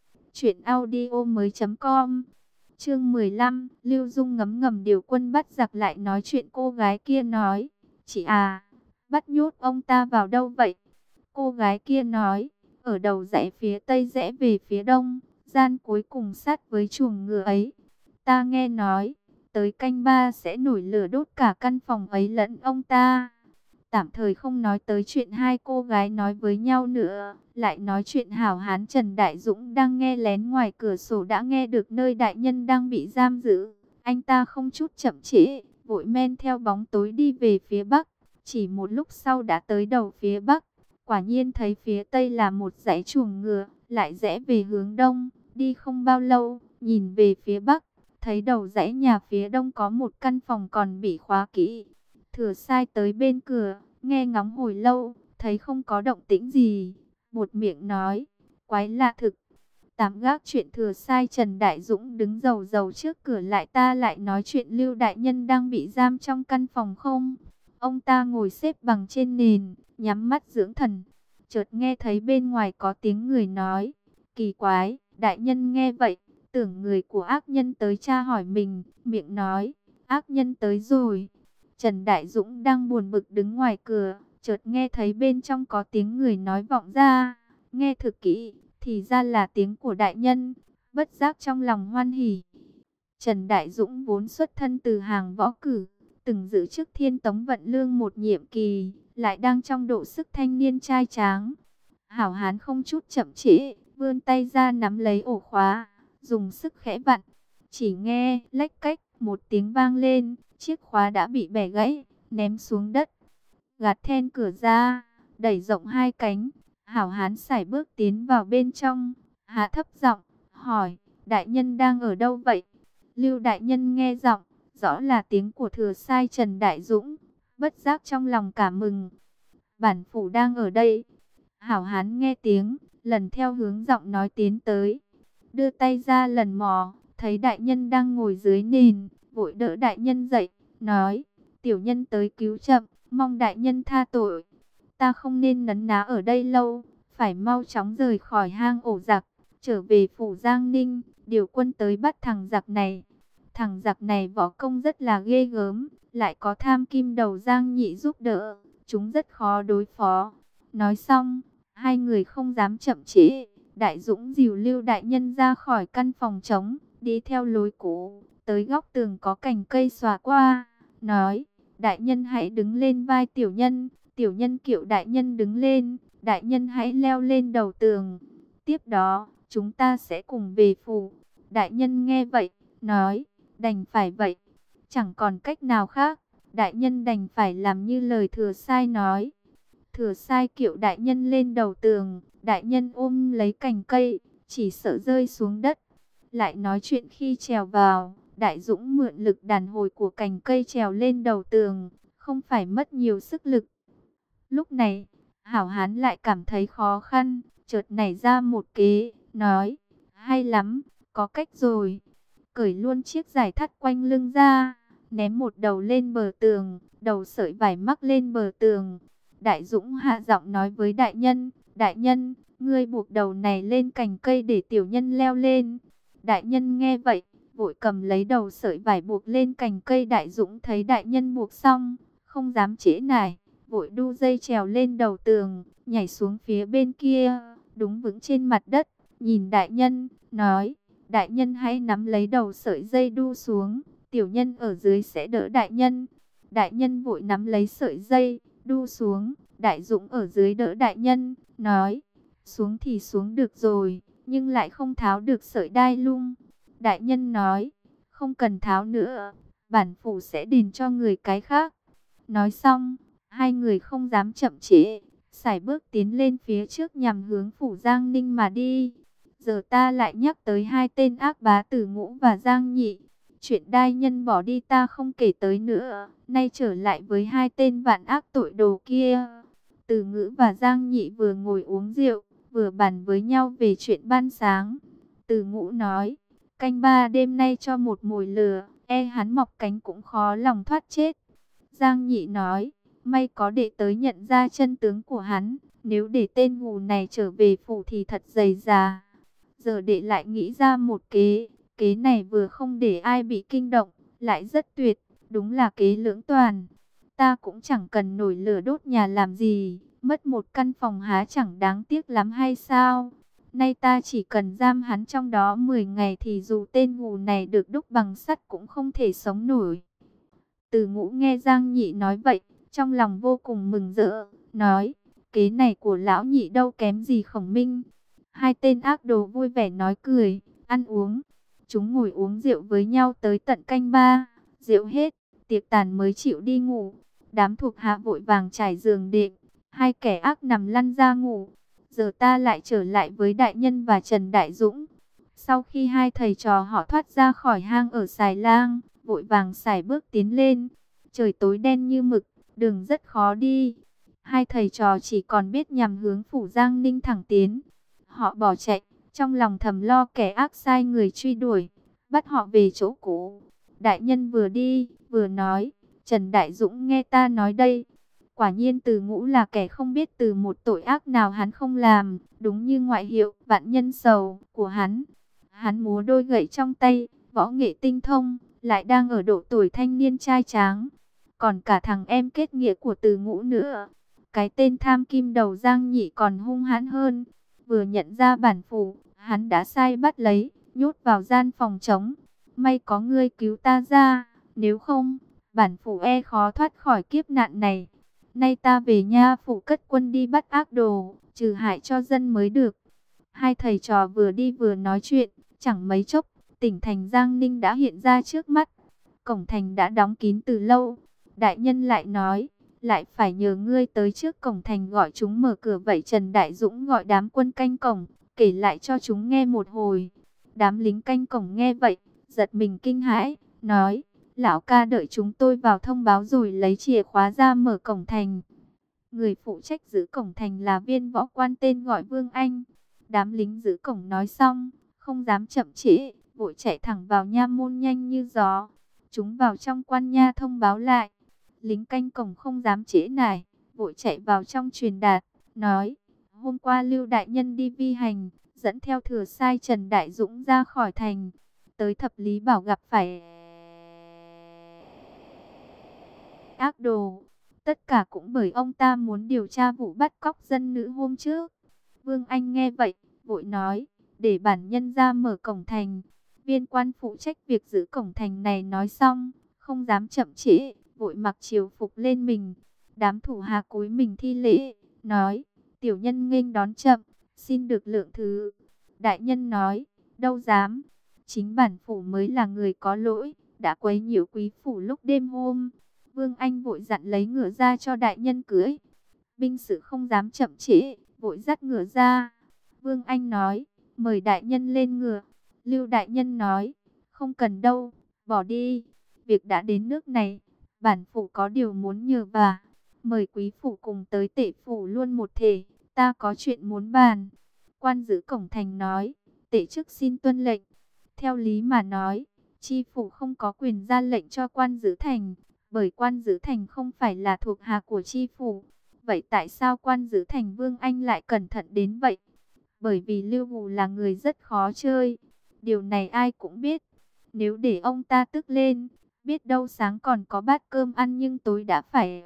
A: truyệnaudiomoi.com. Chương 15, Lưu Dung ngấm ngầm điều quân bắt giặc lại nói chuyện cô gái kia nói, chị à, bắt nhốt ông ta vào đâu vậy? Cô gái kia nói, ở đầu dãy phía tây rẽ về phía đông, gian cuối cùng sát với chuồng ngựa ấy. Ta nghe nói, tới canh ba sẽ nổi lửa đốt cả căn phòng ấy lẫn ông ta. Tạm thời không nói tới chuyện hai cô gái nói với nhau nữa, lại nói chuyện hảo hán Trần Đại Dũng đang nghe lén ngoài cửa sổ đã nghe được nơi đại nhân đang bị giam giữ. Anh ta không chút chậm trễ, vội men theo bóng tối đi về phía bắc. Chỉ một lúc sau đã tới đầu phía bắc, quả nhiên thấy phía tây là một dãy chuồng ngựa, lại rẽ về hướng đông. Đi không bao lâu, nhìn về phía bắc, thấy đầu dãy nhà phía đông có một căn phòng còn bị khóa kỹ. Thừa Sai tới bên cửa, nghe ngóng hồi lâu, thấy không có động tĩnh gì, buột miệng nói, quái lạ thực. Tạm gác chuyện Thừa Sai, Trần Đại Dũng đứng rầu rầu trước cửa lại ta lại nói chuyện Lưu đại nhân đang bị giam trong căn phòng không. Ông ta ngồi xếp bằng trên nền, nhắm mắt dưỡng thần. Chợt nghe thấy bên ngoài có tiếng người nói, kỳ quái, đại nhân nghe vậy, tưởng người của ác nhân tới tra hỏi mình, miệng nói, ác nhân tới rồi. Trần Đại Dũng đang buồn bực đứng ngoài cửa, chợt nghe thấy bên trong có tiếng người nói vọng ra. Nghe thực kỹ, thì ra là tiếng của đại nhân, bất giác trong lòng hoan hỉ. Trần Đại Dũng vốn xuất thân từ hàng võ cử, từng giữ chức Thiên Tống Vận Lương một nhiệm kỳ, lại đang trong độ sức thanh niên trai tráng. Hảo hán không chút chậm trễ, vươn tay ra nắm lấy ổ khóa, dùng sức khẽ vặn. Chỉ nghe lách cách một tiếng vang lên, chiếc khóa đã bị bẻ gãy, ném xuống đất. Gạt then cửa ra, đẩy rộng hai cánh, hảo hán sải bước tiến vào bên trong, hạ thấp giọng, hỏi, đại nhân đang ở đâu vậy? Lưu đại nhân nghe giọng, rõ là tiếng của Thừa Sai Trần Đại Dũng, bất giác trong lòng cảm mừng. Bản phủ đang ở đây. Hảo hán nghe tiếng, lần theo hướng giọng nói tiến tới, đưa tay ra lần mò, thấy đại nhân đang ngồi dưới nền, vội đỡ đại nhân dậy, nói, tiểu nhân tới cứu chậm, mong đại nhân tha tội. Ta không nên nấn ná ở đây lâu, phải mau chóng rời khỏi hang ổ giặc, trở về phủ Giang Ninh, điều quân tới bắt thằng giặc này. Thằng giặc này võ công rất là ghê gớm, lại có Tham Kim Đầu Giang Nhị giúp đỡ, chúng rất khó đối phó. Nói xong, hai người không dám chậm trễ, Đại Dũng dìu Lưu đại nhân ra khỏi căn phòng trống, đi theo lối cũ, tới góc tường có cành cây xòa qua, nói, đại nhân hãy đứng lên vai tiểu nhân kiệu đại nhân đứng lên, đại nhân hãy leo lên đầu tường, tiếp đó, chúng ta sẽ cùng về phủ. Đại nhân nghe vậy, nói, đành phải vậy, chẳng còn cách nào khác, đại nhân đành phải làm như lời Thừa Sai nói. Thừa Sai kiệu đại nhân lên đầu tường, đại nhân ôm lấy cành cây, chỉ sợ rơi xuống đất. Lại nói chuyện khi trèo vào, Đại Dũng mượn lực đàn hồi của cành cây trèo lên đầu tường, không phải mất nhiều sức lực. Lúc này, Hảo Hán lại cảm thấy khó khăn, chợt nảy ra một kế, nói, hay lắm, có cách rồi. Cởi luôn chiếc giày thắt quanh lưng ra, ném một đầu lên bờ tường, đầu sợi vải mắc lên bờ tường. Đại Dũng hạ giọng nói với đại nhân, ngươi buộc đầu này lên cành cây để tiểu nhân leo lên. Đại nhân nghe vậy, vội cầm lấy đầu sợi vải buộc lên cành cây. Đại Dũng thấy đại nhân buộc xong, không dám trễ nải, vội đu dây trèo lên đầu tường, nhảy xuống phía bên kia, đúng vững trên mặt đất, nhìn đại nhân, nói, đại nhân hãy nắm lấy đầu sợi dây đu xuống, tiểu nhân ở dưới sẽ đỡ đại nhân. Đại nhân vội nắm lấy sợi dây, đu xuống, Đại Dũng ở dưới đỡ đại nhân, nói, xuống thì xuống được rồi, nhưng lại không tháo được sợi đai lung. Đại nhân nói, không cần tháo nữa, bản phủ sẽ đền cho người cái khác. Nói xong, hai người không dám chậm trễ, sải bước tiến lên phía trước nhằm hướng phủ Giang Ninh mà đi. Giờ ta lại nhắc tới hai tên ác bá Tử Ngũ và Giang Nhị. Chuyện đai nhân bỏ đi ta không kể tới nữa, nay trở lại với hai tên vạn ác tội đồ kia. Từ Ngữ và Giang Nhị vừa ngồi uống rượu, vừa bàn với nhau về chuyện ban sáng. Từ Ngũ nói, canh ba đêm nay cho một mồi lửa, e hắn mọc cánh cũng khó lòng thoát chết. Giang Nhị nói, may có đệ tới nhận ra chân tướng của hắn, nếu để tên hù này trở về phủ thì thật dày già. Giờ đệ lại nghĩ ra một kế, kế này vừa không để ai bị kinh động, lại rất tuyệt, đúng là kế lưỡng toàn. Ta cũng chẳng cần nổi lửa đốt nhà làm gì, mất một căn phòng há chẳng đáng tiếc lắm hay sao? Nay ta chỉ cần giam hắn trong đó 10 ngày thì dù tên hù này được đúc bằng sắt cũng không thể sống nổi. Từ Ngũ nghe Giang Nhị nói vậy, trong lòng vô cùng mừng rỡ, nói, kế này của lão Nhị đâu kém gì Khổng Minh. Hai tên ác đồ vui vẻ nói cười, ăn uống. Chúng ngồi uống rượu với nhau tới tận canh ba, rượu hết, tiệc tàn mới chịu đi ngủ. Đám thuộc hạ vội vàng trải giường đệm, hai kẻ ác nằm lăn ra ngủ. Giờ ta lại trở lại với đại nhân và Trần Đại Dũng. Sau khi hai thầy trò họ thoát ra khỏi hang ở Xài Lang, vội vàng sải bước tiến lên. Trời tối đen như mực, đường rất khó đi. Hai thầy trò chỉ còn biết nhằm hướng phủ Giang Ninh thẳng tiến. Họ bỏ chạy, trong lòng thầm lo kẻ ác sai người truy đuổi, bắt họ về chỗ cũ. Đại nhân vừa đi, vừa nói, Trần Đại Dũng nghe ta nói đây. Quả nhiên Từ Ngũ là kẻ không biết từ một tội ác nào hắn không làm, đúng như ngoại hiệu vạn nhân sầu của hắn. Hắn múa đôi gậy trong tay, võ nghệ tinh thông, lại đang ở độ tuổi thanh niên trai tráng. Còn cả thằng em kết nghĩa của Từ Ngũ nữa, cái tên tham kim đầu Giang Nhị còn hung hãn hơn. Vừa nhận ra bản phủ, hắn đã sai bắt lấy, nhốt vào gian phòng trống. May có ngươi cứu ta ra, nếu không, bản phủ e khó thoát khỏi kiếp nạn này. Nay ta về nha phủ cất quân đi bắt ác đồ, trừ hại cho dân mới được. Hai thầy trò vừa đi vừa nói chuyện, chẳng mấy chốc, tỉnh thành Giang Ninh đã hiện ra trước mắt. Cổng thành đã đóng kín từ lâu. Đại nhân lại nói, lại phải nhờ ngươi tới trước cổng thành gọi chúng mở cửa. Vậy Trần Đại Dũng gọi đám quân canh cổng, kể lại cho chúng nghe một hồi. Đám lính canh cổng nghe vậy, giật mình kinh hãi, nói, lão ca đợi chúng tôi vào thông báo rồi lấy chìa khóa ra mở cổng thành. Người phụ trách giữ cổng thành là viên võ quan tên gọi Vương Anh. Đám lính giữ cổng nói xong, không dám chậm trễ, vội chạy thẳng vào nha môn nhanh như gió. Chúng vào trong quan nha thông báo lại. Lính canh cổng không dám trễ nải, vội chạy vào trong truyền đạt, nói, hôm qua Lưu Đại Nhân đi vi hành, dẫn theo thừa sai Trần Đại Dũng ra khỏi thành, tới Thập Lý Bảo gặp phải ác đồ. Tất cả cũng bởi ông ta muốn điều tra vụ bắt cóc dân nữ hôm trước. Vương Anh nghe vậy, vội nói, để bản nhân ra mở cổng thành. Viên quan phụ trách việc giữ cổng thành này nói xong, không dám chậm trễ, vội mặc triều phục lên mình. Đám thủ hạ cúi mình thi lễ, nói, tiểu nhân nghênh đón chậm, xin được lượng thứ. Đại nhân nói, đâu dám, chính bản phủ mới là người có lỗi, đã quấy nhiễu quý phủ lúc đêm hôm. Vương Anh vội dặn lấy ngựa ra cho đại nhân cưỡi. Binh sĩ không dám chậm trễ, vội dắt ngựa ra. Vương Anh nói, mời đại nhân lên ngựa. Lưu đại nhân nói, không cần đâu, bỏ đi. Việc đã đến nước này, bản phủ có điều muốn nhờ bà. Mời quý phủ cùng tới Tệ phủ luôn một thể, ta có chuyện muốn bàn. Quan giữ cổng thành nói, Tệ chức xin tuân lệnh. Theo lý mà nói, chi phủ không có quyền ra lệnh cho quan giữ thành, bởi quan giữ thành không phải là thuộc hạ của chi phủ. Vậy tại sao quan giữ thành Vương Anh lại cẩn thận đến vậy? Bởi vì Lưu Hù là người rất khó chơi. Điều này ai cũng biết. Nếu để ông ta tức lên, biết đâu sáng còn có bát cơm ăn nhưng tối đã phải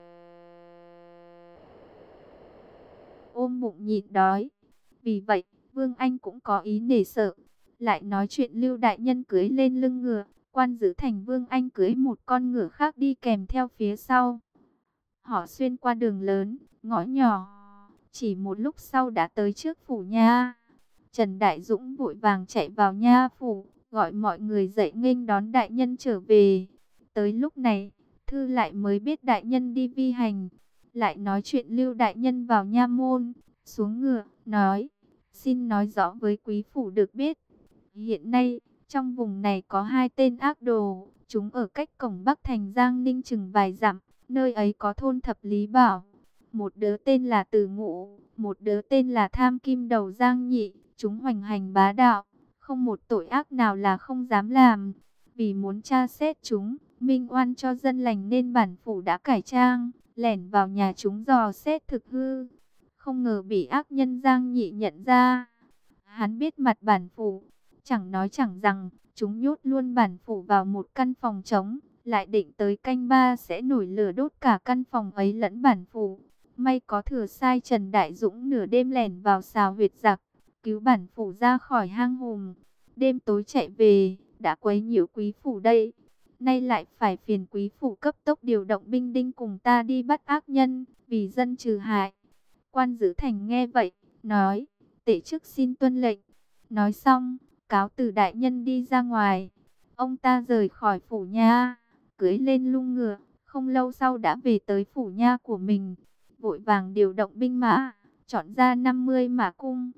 A: ôm bụng nhịn đói. Vì vậy, Vương Anh cũng có ý nể sợ. Lại nói chuyện Lưu đại nhân cưỡi lên lưng ngựa, quan giữ thành Vương Anh cưỡi một con ngựa khác đi kèm theo phía sau. Họ xuyên qua đường lớn, ngõ nhỏ, chỉ một lúc sau đã tới trước phủ nha. Trần Đại Dũng vội vàng chạy vào nha phủ, gọi mọi người dậy nghênh đón đại nhân trở về. Tới lúc này, Thư lại mới biết đại nhân đi vi hành. Lại nói chuyện Lưu đại nhân vào nha môn, xuống ngựa, nói, xin nói rõ với quý phủ được biết. Hiện nay, trong vùng này có 2 tên ác đồ, chúng ở cách cổng Bắc thành Giang Ninh chừng vài dặm, nơi ấy có thôn Thập Lý Bảo. Một đứa tên là Từ Ngũ, một đứa tên là Tham Kim Đầu Giang Nhị, chúng hoành hành bá đạo, không một tội ác nào là không dám làm. Vì muốn tra xét chúng, minh oan cho dân lành nên bản phủ đã cải trang, lẻn vào nhà chúng dò xét thực hư. Không ngờ bị ác nhân Giang Nhị nhận ra. Hắn biết mặt bản phủ, chẳng nói chẳng rằng, chúng nhốt luôn bản phủ vào một căn phòng trống, lại định tới canh ba sẽ nổi lửa đốt cả căn phòng ấy lẫn bản phủ. May có thừa sai Trần Đại Dũng nửa đêm lẻn vào xào huyệt giặc, cứu bản phủ ra khỏi hang hùm. Đêm tối chạy về, đã quấy nhiễu quý phủ đây. Nay lại phải phiền quý phủ cấp tốc điều động binh đinh cùng ta đi bắt ác nhân, vì dân trừ hại. Quan giữ thành nghe vậy, nói, tể chức xin tuân lệnh. Nói xong, cáo từ đại nhân đi ra ngoài. Ông ta rời khỏi phủ nha, cưỡi lên lưng ngựa, không lâu sau đã về tới phủ nha của mình. Vội vàng điều động binh mã, chọn ra 50 mã cung,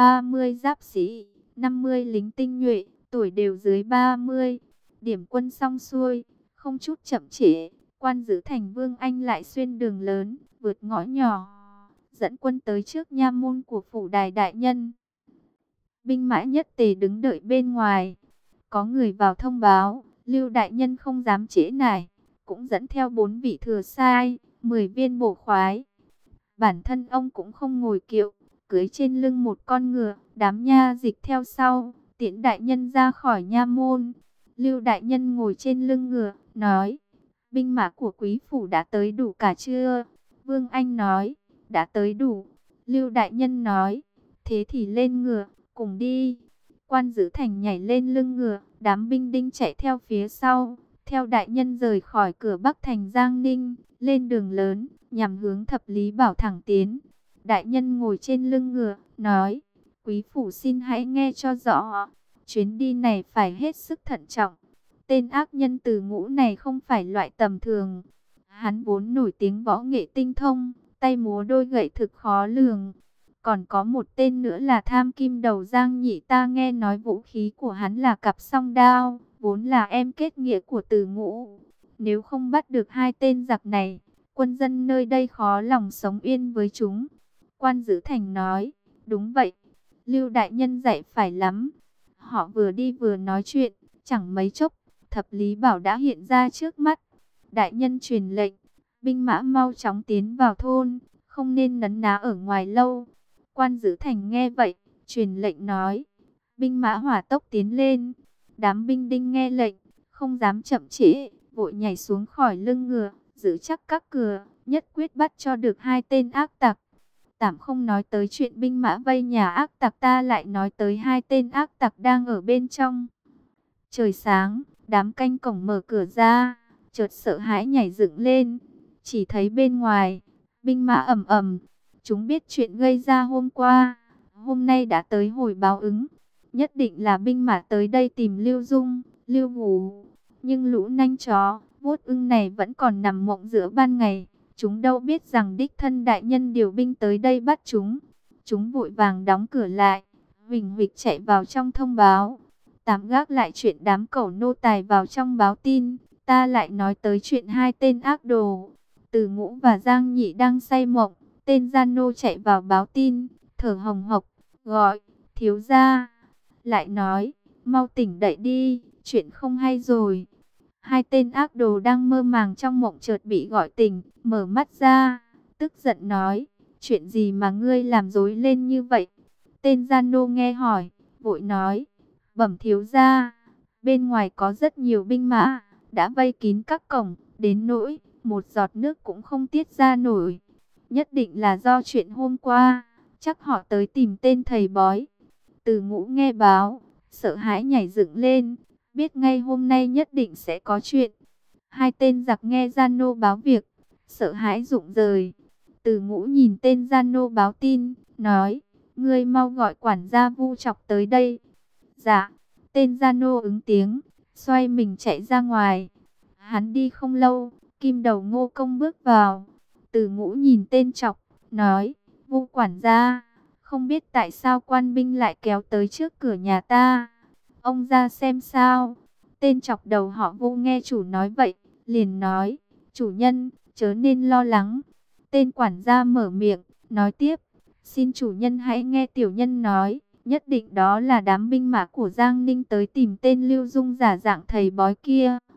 A: 30 giáp sĩ, 50 lính tinh nhuệ, tuổi đều dưới 30. Điểm quân xong xuôi, không chút chậm trễ, quan giữ thành Vương Anh lại xuyên đường lớn, vượt ngõ nhỏ, dẫn quân tới trước nha môn của phủ đài đại nhân. Binh mã nhất tề đứng đợi bên ngoài. Có người vào thông báo, Lưu đại nhân không dám trễ nải, cũng dẫn theo 4 vị thừa sai, 10 viên bổ khoái. Bản thân ông cũng không ngồi kiệu, cưỡi trên lưng một con ngựa, đám nha dịch theo sau, tiễn đại nhân ra khỏi nha môn. Lưu đại nhân ngồi trên lưng ngựa, nói, binh mã của quý phủ đã tới đủ cả chưa? Vương Anh nói, đã tới đủ. Lưu đại nhân nói, thế thì lên ngựa, cùng đi. Quan giữ thành nhảy lên lưng ngựa, đám binh đinh chạy theo phía sau, theo đại nhân rời khỏi cửa Bắc thành Giang Ninh, lên đường lớn, nhằm hướng Thập Lý Bảo thẳng tiến. Đại nhân ngồi trên lưng ngựa, nói, quý phủ xin hãy nghe cho rõ, chuyến đi này phải hết sức thận trọng. Tên ác nhân Từ Ngũ này không phải loại tầm thường. Hắn vốn nổi tiếng võ nghệ tinh thông, tay múa đôi gậy thực khó lường. Còn có một tên nữa là Tham Kim Đầu Giang Nhị, ta nghe nói vũ khí của hắn là cặp song đao, vốn là em kết nghĩa của Từ Ngũ. Nếu không bắt được 2 tên giặc này, quân dân nơi đây khó lòng sống yên với chúng. Quan giữ thành nói, đúng vậy, Lưu đại nhân dạy phải lắm. Họ vừa đi vừa nói chuyện, chẳng mấy chốc, Thập Lý Bảo đã hiện ra trước mắt. Đại nhân truyền lệnh, binh mã mau chóng tiến vào thôn, không nên nấn ná ở ngoài lâu. Quan giữ thành nghe vậy, truyền lệnh nói, binh mã hỏa tốc tiến lên. Đám binh đinh nghe lệnh, không dám chậm trễ, vội nhảy xuống khỏi lưng ngựa, giữ chắc các cửa, nhất quyết bắt cho được 2 tên ác tặc. Tạm không nói tới chuyện binh mã vây nhà ác tặc, ta lại nói tới 2 tên ác tặc đang ở bên trong. Trời sáng, đám canh cổng mở cửa ra, chợt sợ hãi nhảy dựng lên, chỉ thấy bên ngoài, binh mã ầm ầm. Chúng biết chuyện gây ra hôm qua, hôm nay đã tới hồi báo ứng. Nhất định là binh mã tới đây tìm Lưu Dung, Lưu Ngủ. Nhưng lũ nanh chó, vuốt ưng này vẫn còn nằm mộng giữa ban ngày. Chúng đâu biết rằng đích thân đại nhân điều binh tới đây bắt chúng. Chúng vội vàng đóng cửa lại, huỳnh huỵch chạy vào trong thông báo. Tạm gác lại chuyện đám cẩu nô tài vào trong báo tin, ta lại nói tới chuyện 2 tên ác đồ. Từ Ngũ và Giang Nhị đang say mộng, tên gian nô chạy vào báo tin, thở hồng hộc, gọi, thiếu gia. Lại nói, mau tỉnh dậy đi, chuyện không hay rồi. 2 tên ác đồ đang mơ màng trong mộng chợt bị gọi tỉnh, mở mắt ra, tức giận nói, chuyện gì mà ngươi làm rối lên như vậy? Tên gian nô nghe hỏi, vội nói, bẩm thiếu gia, bên ngoài có rất nhiều binh mã, đã vây kín các cổng, đến nỗi một giọt nước cũng không tiết ra nổi. Nhất định là do chuyện hôm qua, chắc họ tới tìm tên thầy bói. Từ Ngũ nghe báo, sợ hãi nhảy dựng lên, biết ngay hôm nay nhất định sẽ có chuyện. 2 tên giặc nghe gian nô báo việc, sợ hãi rụng rời. Từ Ngũ nhìn tên gian nô báo tin, nói, ngươi mau gọi quản gia Vu Chọc tới đây. Dạ, tên gian nô ứng tiếng, xoay mình chạy ra ngoài. Hắn đi không lâu, Kim Đầu Ngô Công bước vào. Từ Ngũ nhìn tên Trọc, nói: Vu quản gia, không biết tại sao quan binh lại kéo tới trước cửa nhà ta. Ông ra xem sao. Tên Trọc đầu họ Vu nghe chủ nói vậy, liền nói: Chủ nhân, chớ nên lo lắng. Tên quản gia mở miệng, nói tiếp: Xin chủ nhân hãy nghe tiểu nhân nói, nhất định đó là đám binh mã của Giang Ninh tới tìm tên Lưu Dung giả dạng thầy bói kia.